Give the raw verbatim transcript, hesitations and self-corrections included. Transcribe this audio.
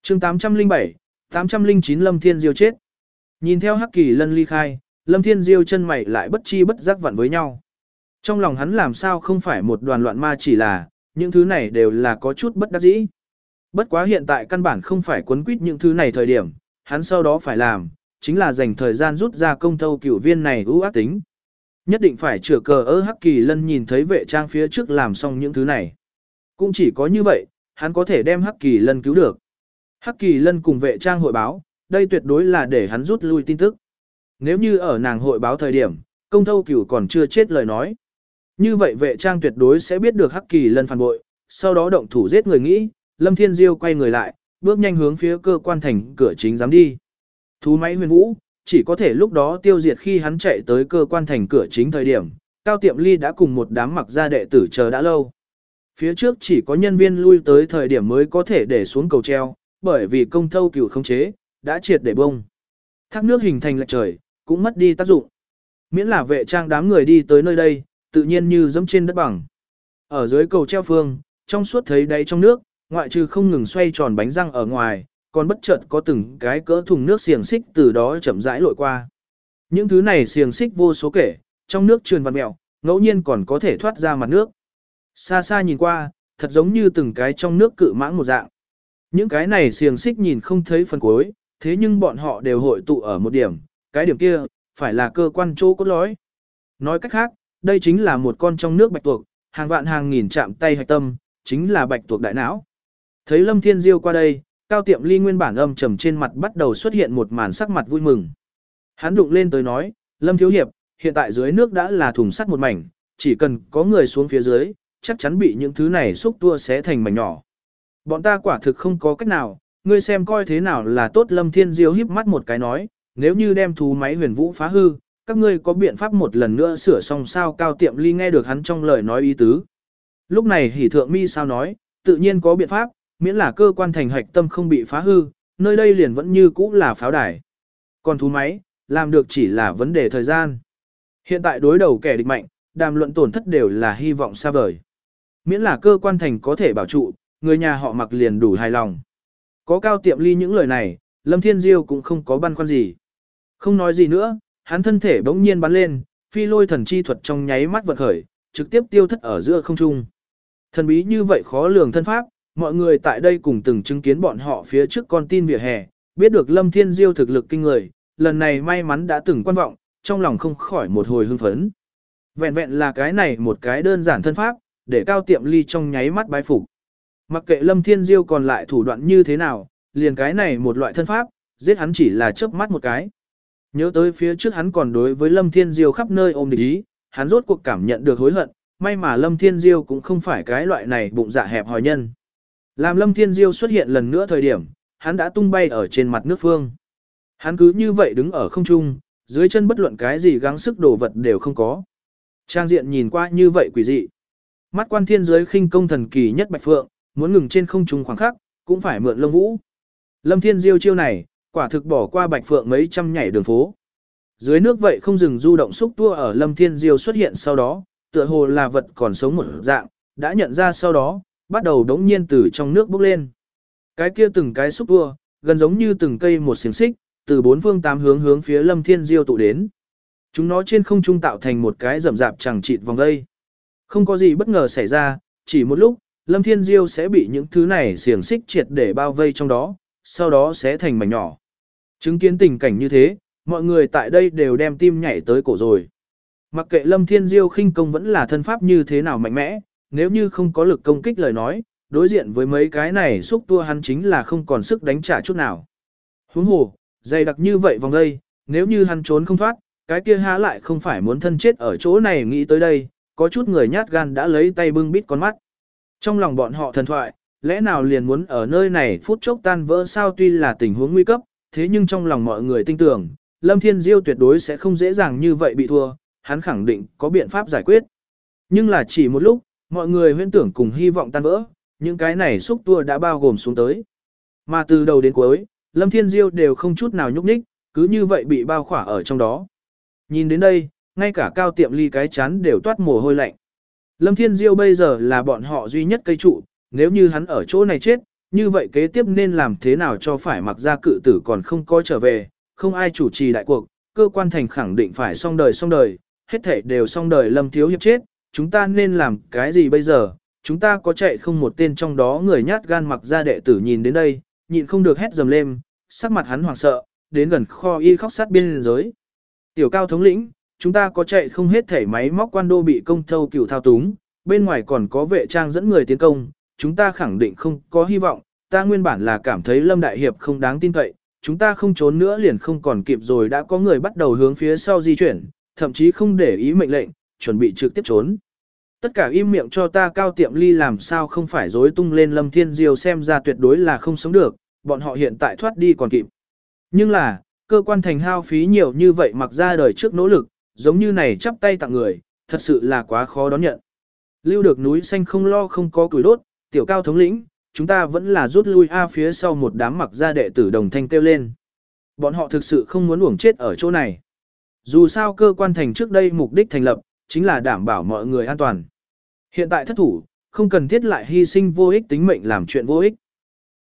chương tám trăm linh bảy, tám trăm linh chín Lâm Thiên Diêu chết. Nhìn theo Hắc Kỳ Lân ly khai, Lâm Thiên Diêu chân mày lại bất chi bất giác vặn với nhau. Trong lòng hắn làm sao không phải một đoàn loạn ma, chỉ là, những thứ này đều là có chút bất đắc dĩ. Bất quá hiện tại căn bản không phải quấn quýt những thứ này thời điểm, hắn sau đó phải làm, chính là dành thời gian rút ra công thâu cửu viên này ưu ác tính. Nhất định phải chữa cờ ơ Hắc Kỳ Lân nhìn thấy vệ trang phía trước làm xong những thứ này. Cũng chỉ có như vậy, hắn có thể đem Hắc Kỳ Lân cứu được. Hắc Kỳ Lân cùng vệ trang hội báo, đây tuyệt đối là để hắn rút lui tin tức. Nếu như ở nàng hội báo thời điểm, công thâu cửu còn chưa chết lời nói. Như vậy vệ trang tuyệt đối sẽ biết được Hắc Kỳ Lân phản bội, sau đó động thủ giết người nghĩ, Lâm Thiên Diêu quay người lại, bước nhanh hướng phía cơ quan thành cửa chính dám đi. Thú máy huyền vũ, chỉ có thể lúc đó tiêu diệt khi hắn chạy tới cơ quan thành cửa chính thời điểm, Cao Tiệm Ly đã cùng một đám mặc gia đệ tử chờ đã lâu. Phía trước chỉ có nhân viên lui tới thời điểm mới có thể để xuống cầu treo, bởi vì công thâu cửu không chế, đã triệt để bông. Thác nước hình thành lệch trời, cũng mất đi tác dụng. Miễn là vệ trang đám người đi tới nơi đây, tự nhiên như dẫm trên đất bằng. Ở dưới cầu treo phương, trong suốt thấy đáy trong nước, ngoại trừ không ngừng xoay tròn bánh răng ở ngoài, còn bất chợt có từng cái cỡ thùng nước xiềng xích từ đó chậm rãi lội qua. Những thứ này xiềng xích vô số kể, trong nước trườn vặn mèo, ngẫu nhiên còn có thể thoát ra mặt nước. Xa xa nhìn qua, thật giống như từng cái trong nước cự mãng một dạng. Những cái này xiềng xích nhìn không thấy phần cuối, thế nhưng bọn họ đều hội tụ ở một điểm, cái điểm kia, phải là cơ quan chỗ cốt lõi. Nói cách khác, đây chính là một con trong nước bạch tuộc, hàng vạn hàng nghìn chạm tay hạch tâm, chính là bạch tuộc đại não. Thấy Lâm Thiên Diêu qua đây, Cao Tiệm Ly nguyên bản âm trầm trên mặt bắt đầu xuất hiện một màn sắc mặt vui mừng. Hắn đụng lên tới nói, Lâm Thiếu Hiệp, hiện tại dưới nước đã là thùng sắt một mảnh, chỉ cần có người xuống phía dưới, chắc chắn bị những thứ này xúc tua xé thành mảnh nhỏ. Bọn ta quả thực không có cách nào, ngươi xem coi thế nào là tốt. Lâm Thiên Diêu híp mắt một cái nói, nếu như đem thú máy huyền vũ phá hư, các ngươi có biện pháp một lần nữa sửa xong sao? Cao Tiệm Ly nghe được hắn trong lời nói ý tứ. Lúc này Hỉ Thượng Mi sao nói, tự nhiên có biện pháp, miễn là cơ quan thành hạch tâm không bị phá hư, nơi đây liền vẫn như cũ là pháo đài. Còn thú máy, làm được chỉ là vấn đề thời gian. Hiện tại đối đầu kẻ địch mạnh, đàm luận tổn thất đều là hy vọng xa vời. Miễn là cơ quan thành có thể bảo trụ, người nhà họ Mặc liền đủ hài lòng. Có Cao Tiệm Ly những lời này, Lâm Thiên Diêu cũng không có băn khoăn gì. Không nói gì nữa, hắn thân thể bỗng nhiên bắn lên, phi lôi thần chi thuật trong nháy mắt vận khởi, trực tiếp tiêu thất ở giữa không trung. Thần bí như vậy khó lường thân pháp, mọi người tại đây cùng từng chứng kiến bọn họ phía trước con tin vỉa hè, biết được Lâm Thiên Diêu thực lực kinh người, lần này may mắn đã từng quan vọng, trong lòng không khỏi một hồi hưng phấn. Vẹn vẹn là cái này một cái đơn giản thân pháp, để Cao Tiệm Ly trong nháy mắt bái phục. Mặc kệ Lâm Thiên Diêu còn lại thủ đoạn như thế nào, liền cái này một loại thân pháp, giết hắn chỉ là chớp mắt một cái. Nhớ tới phía trước hắn còn đối với Lâm Thiên Diêu khắp nơi ôm địch ý, hắn rốt cuộc cảm nhận được hối hận, may mà Lâm Thiên Diêu cũng không phải cái loại này bụng dạ hẹp hòi nhân. Làm Lâm Thiên Diêu xuất hiện lần nữa thời điểm, hắn đã tung bay ở trên mặt nước phương. Hắn cứ như vậy đứng ở không trung, dưới chân bất luận cái gì gắng sức đổ vật đều không có. Trang diện nhìn qua như vậy quỷ dị. Mắt quan thiên giới khinh công thần kỳ nhất Bạch Phượng, muốn ngừng trên không trung khoảng khắc, cũng phải mượn lông vũ. Lâm Thiên Diêu chiêu này, quả thực bỏ qua Bạch Phượng mấy trăm nhảy đường phố. Dưới nước vậy không dừng du động xúc tua ở Lâm Thiên Diêu xuất hiện sau đó, tựa hồ là vật còn sống một dạng, đã nhận ra sau đó, bắt đầu đống nhiên từ trong nước bốc lên. Cái kia từng cái xúc tua, gần giống như từng cây một xiềng xích, từ bốn phương tám hướng hướng phía Lâm Thiên Diêu tụ đến. Chúng nó trên không trung tạo thành một cái rậm rạp chẳng chịt vòng dây. Không có gì bất ngờ xảy ra, chỉ một lúc, Lâm Thiên Diêu sẽ bị những thứ này xiềng xích triệt để bao vây trong đó, sau đó sẽ thành mảnh nhỏ. Chứng kiến tình cảnh như thế, mọi người tại đây đều đem tim nhảy tới cổ rồi. Mặc kệ Lâm Thiên Diêu khinh công vẫn là thân pháp như thế nào mạnh mẽ, nếu như không có lực công kích lời nói, đối diện với mấy cái này xúc tua hắn chính là không còn sức đánh trả chút nào. Huống hồ, dày đặc như vậy vòng dây, nếu như hắn trốn không thoát, cái kia há lại không phải muốn thân chết ở chỗ này. Nghĩ tới đây, có chút người nhát gan đã lấy tay bưng bít con mắt. Trong lòng bọn họ thần thoại, lẽ nào liền muốn ở nơi này phút chốc tan vỡ sao? Tuy là tình huống nguy cấp, thế nhưng trong lòng mọi người tin tưởng, Lâm Thiên Diêu tuyệt đối sẽ không dễ dàng như vậy bị thua, hắn khẳng định có biện pháp giải quyết. Nhưng là chỉ một lúc, mọi người huyễn tưởng cùng hy vọng tan vỡ, những cái này xúc tua đã bao gồm xuống tới. Mà từ đầu đến cuối, Lâm Thiên Diêu đều không chút nào nhúc nhích, cứ như vậy bị bao khỏa ở trong đó. Nhìn đến đây, ngay cả Cao Tiệm Ly cái chán đều toát mồ hôi lạnh. Lâm Thiên Diêu bây giờ là bọn họ duy nhất cây trụ, nếu như hắn ở chỗ này chết, như vậy kế tiếp nên làm thế nào cho phải mặc ra cự tử còn không có trở về, không ai chủ trì đại cuộc, cơ quan thành khẳng định phải xong đời xong đời, hết thảy đều xong đời Lâm Thiếu Hiệp chết, chúng ta nên làm cái gì bây giờ, chúng ta có chạy không một tên trong đó người nhát gan mặc ra đệ tử nhìn đến đây, nhịn không được hét dầm lên, sắc mặt hắn hoảng sợ, đến gần kho y khóc sát biên giới. Tiểu Cao thống lĩnh, chúng ta có chạy không hết thảy máy móc quan đô bị công thâu cửu thao túng, bên ngoài còn có vệ trang dẫn người tiến công, chúng ta khẳng định không có hy vọng, ta nguyên bản là cảm thấy Lâm Đại Hiệp không đáng tin cậy, chúng ta không trốn nữa liền không còn kịp rồi đã có người bắt đầu hướng phía sau di chuyển, thậm chí không để ý mệnh lệnh, chuẩn bị trực tiếp trốn. Tất cả im miệng cho ta Cao Tiệm Ly làm sao không phải rối tung lên Lâm Thiên Diêu xem ra tuyệt đối là không sống được, bọn họ hiện tại thoát đi còn kịp. Nhưng là, cơ quan thành hao phí nhiều như vậy mặc ra đời trước nỗ lực, giống như này chắp tay tặng người, thật sự là quá khó đón nhận. Lưu được núi xanh không lo không có củi đốt, Tiểu Cao thống lĩnh, chúng ta vẫn là rút lui a phía sau một đám mặc ra đệ tử đồng thanh kêu lên. Bọn họ thực sự không muốn uổng chết ở chỗ này. Dù sao cơ quan thành trước đây mục đích thành lập, chính là đảm bảo mọi người an toàn. Hiện tại thất thủ, không cần thiết lại hy sinh vô ích tính mệnh làm chuyện vô ích.